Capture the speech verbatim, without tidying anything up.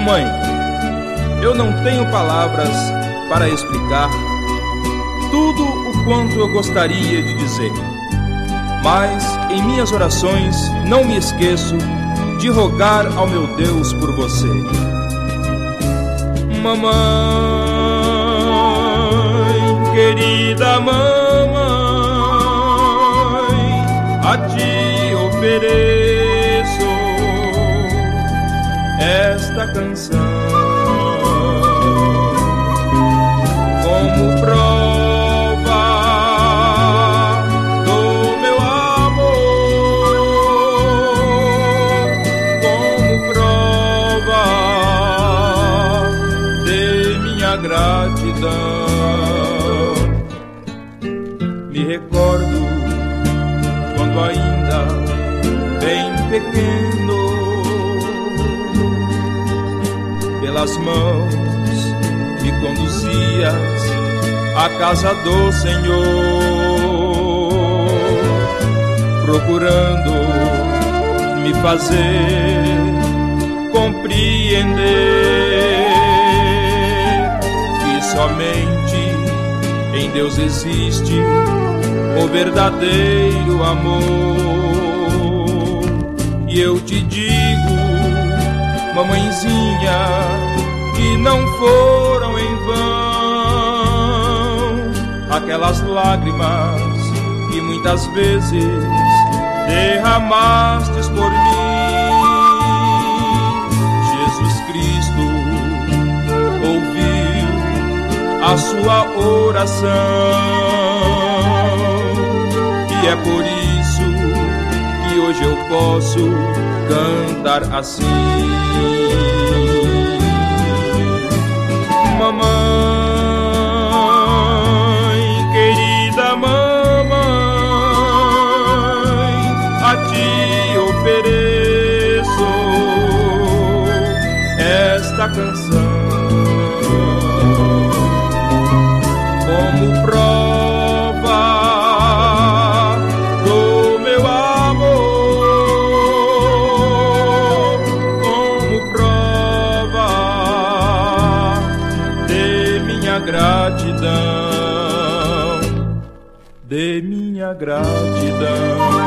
Mamãe, eu não tenho palavras para explicar tudo o quanto eu gostaria de dizer, mas em minhas orações não me esqueço de rogar ao meu Deus por você. Mamãe, querida mamãe, a ti ofereço esta canção como prova do meu amor, como prova de minha gratidão. Me recordo quando ainda bem pequeno, pelas mãos me conduzias à casa do Senhor, procurando me fazer compreender que somente em Deus existe o verdadeiro amor. E eu te digo, mamãezinha, que não foram em vão aquelas lágrimas que muitas vezes derramastes por mim. Jesus Cristo ouviu a sua oração, e é por isso que hoje eu posso cantar assim. Mamãe, querida mamãe, a ti ofereço esta canção como prova do meu amor, como prova de minha gratidão, de minha gratidão.